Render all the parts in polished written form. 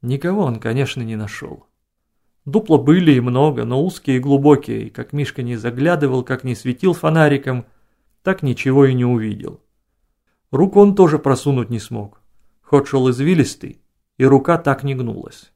Никого он, конечно, не нашел. Дупла были и много, но узкие и глубокие, и как Мишка не заглядывал, как не светил фонариком, так ничего и не увидел. Руку он тоже просунуть не смог. Ход шел извилистый, и рука так не гнулась.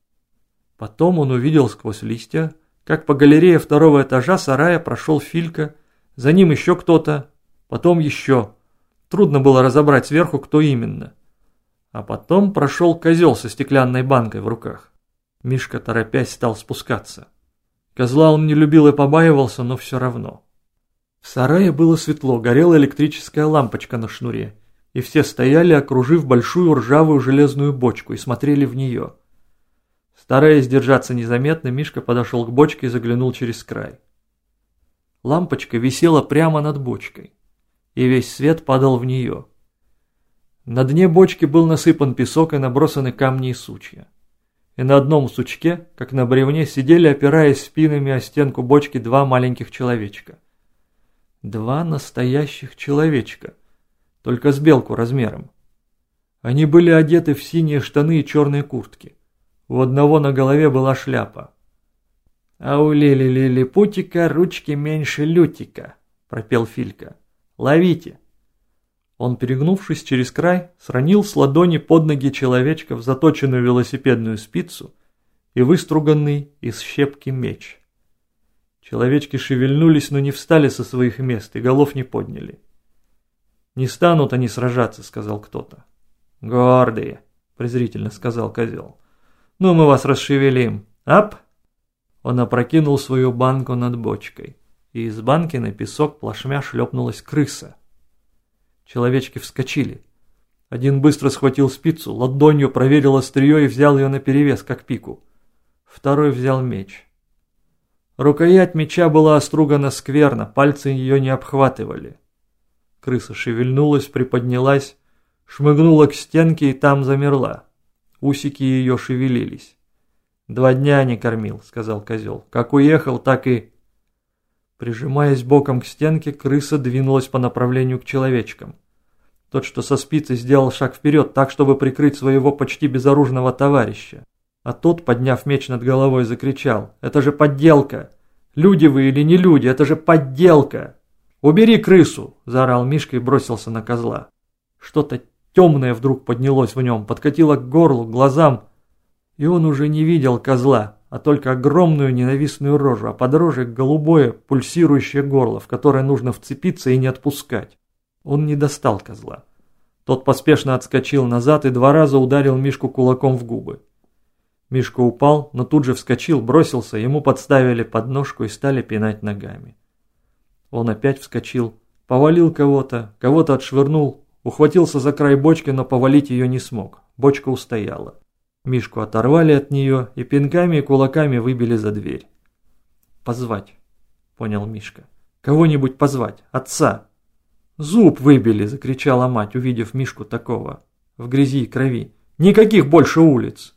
Потом он увидел сквозь листья, как по галерее второго этажа сарая прошел Филька, за ним еще кто-то, потом еще. Трудно было разобрать сверху, кто именно. А потом прошел козел со стеклянной банкой в руках. Мишка, торопясь, стал спускаться. Козла он не любил и побаивался, но все равно. В сарае было светло, горела электрическая лампочка на шнуре, и все стояли, окружив большую ржавую железную бочку, и смотрели в нее. Стараясь держаться незаметно, Мишка подошел к бочке и заглянул через край. Лампочка висела прямо над бочкой, и весь свет падал в нее. На дне бочки был насыпан песок и набросаны камни и сучья. И на одном сучке, как на бревне, сидели, опираясь спинами о стенку бочки, два маленьких человечка. Два настоящих человечка, только с белку размером. Они были одеты в синие штаны и черные куртки. У одного на голове была шляпа. «А у Лили-Лили-Путика ручки меньше лютика», — пропел Филька. «Ловите!» Он, перегнувшись через край, сронил с ладони под ноги человечка в заточенную велосипедную спицу и выструганный из щепки меч. Человечки шевельнулись, но не встали со своих мест и голов не подняли. «Не станут они сражаться», — сказал кто-то. «Гордые», — презрительно сказал козел. «Ну, мы вас расшевелим. Ап!» Он опрокинул свою банку над бочкой, и из банки на песок плашмя шлепнулась крыса. Человечки вскочили. Один быстро схватил спицу, ладонью проверил острие и взял ее наперевес, как пику. Второй взял меч. Рукоять меча была остругана скверно, пальцы ее не обхватывали. Крыса шевельнулась, приподнялась, шмыгнула к стенке и там замерла. Усики ее шевелились. 2 дня не кормил», — сказал козел. «Как уехал, так и...» Прижимаясь боком к стенке, крыса двинулась по направлению к человечкам. Тот, что со спицей, сделал шаг вперед, так, чтобы прикрыть своего почти безоружного товарища. А тот, подняв меч над головой, закричал: «Это же подделка! Люди вы или не люди, это же подделка! Убери крысу!» – заорал Мишка и бросился на козла. Что-то темное вдруг поднялось в нем, подкатило к горлу, к глазам, и он уже не видел козла, а только огромную ненавистную рожу, а под рожей голубое пульсирующее горло, в которое нужно вцепиться и не отпускать. Он не достал козла. Тот поспешно отскочил назад и 2 раза ударил Мишку кулаком в губы. Мишка упал, но тут же вскочил, бросился, ему подставили подножку и стали пинать ногами. Он опять вскочил, повалил кого-то отшвырнул, ухватился за край бочки, но повалить ее не смог. Бочка устояла. Мишку оторвали от нее и пинками и кулаками выбили за дверь. «Позвать», — понял Мишка. «Кого-нибудь позвать, отца». «Зуб выбили», — закричала мать, увидев Мишку такого, в грязи и крови. «Никаких больше улиц!»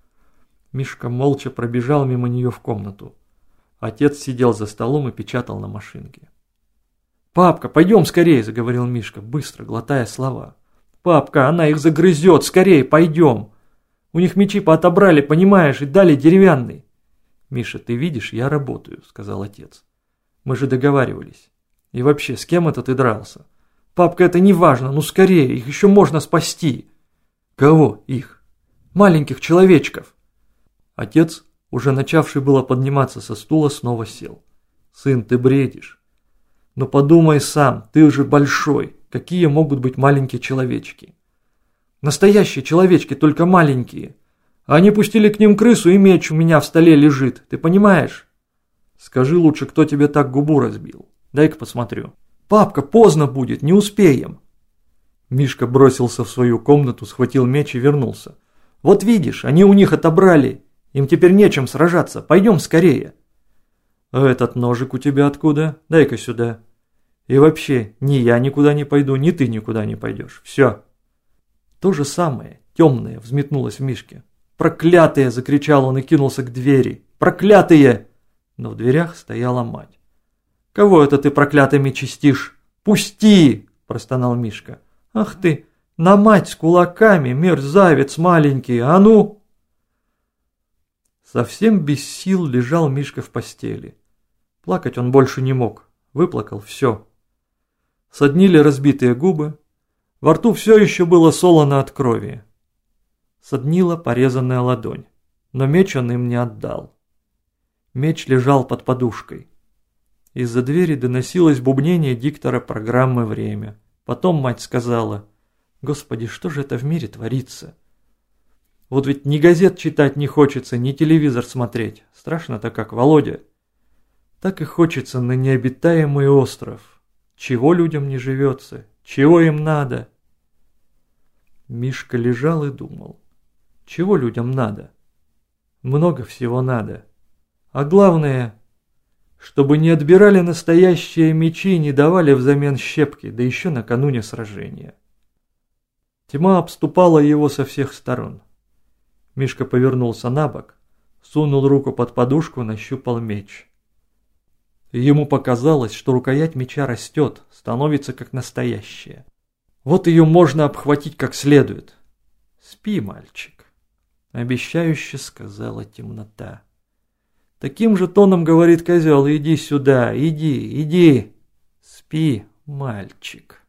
Мишка молча пробежал мимо нее в комнату. Отец сидел за столом и печатал на машинке. «Папка, пойдем скорее», — заговорил Мишка, быстро глотая слова. «Папка, она их загрызет, скорее, пойдем. У них мечи поотобрали, понимаешь, и дали деревянный». «Миша, ты видишь, я работаю», — сказал отец. «Мы же договаривались. И вообще, с кем это ты дрался?» «Папка, это не важно, ну скорее, их еще можно спасти». «Кого их?» «Маленьких человечков». Отец, уже начавший было подниматься со стула, снова сел. «Сын, ты бредишь. Но подумай сам, ты уже большой. Какие могут быть маленькие человечки?» «Настоящие человечки, только маленькие. А они пустили к ним крысу, и меч у меня в столе лежит. Ты понимаешь?» «Скажи лучше, кто тебе так губу разбил. Дай-ка посмотрю». «Папка, поздно будет, не успеем». Мишка бросился в свою комнату, схватил меч и вернулся. «Вот видишь, они у них отобрали. Им теперь нечем сражаться. Пойдем скорее». «А этот ножик у тебя откуда? Дай-ка сюда. И вообще, ни я никуда не пойду, ни ты никуда не пойдешь. Все». То же самое, темное, взметнулось в Мишке. «Проклятые!» – закричал он и кинулся к двери. «Проклятые!» Но в дверях стояла мать. «Кого это ты проклятыми чистишь? Пусти!» – простонал Мишка. «Ах ты, на мать с кулаками, мерзавец маленький, а ну!» Совсем без сил лежал Мишка в постели. Плакать он больше не мог, выплакал все. Соднили разбитые губы, во рту все еще было солоно от крови. Соднила порезанная ладонь, но меч он им не отдал. Меч лежал под подушкой. Из-за двери доносилось бубнение диктора программы «Время». Потом мать сказала: «Господи, что же это в мире творится? Вот ведь ни газет читать не хочется, ни телевизор смотреть. Страшно-то как, Володя. Так и хочется на необитаемый остров. Чего людям не живется? Чего им надо?» Мишка лежал и думал. Чего людям надо? Много всего надо. А главное, чтобы не отбирали настоящие мечи и не давали взамен щепки, да еще накануне сражения. Тьма обступала его со всех сторон. Мишка повернулся на бок, сунул руку под подушку, нащупал меч. Ему показалось, что рукоять меча растет, становится как настоящая. Вот ее можно обхватить как следует. «Спи, мальчик», — обещающе сказала темнота. Таким же тоном говорит козел: «Иди сюда, иди, иди, спи, мальчик».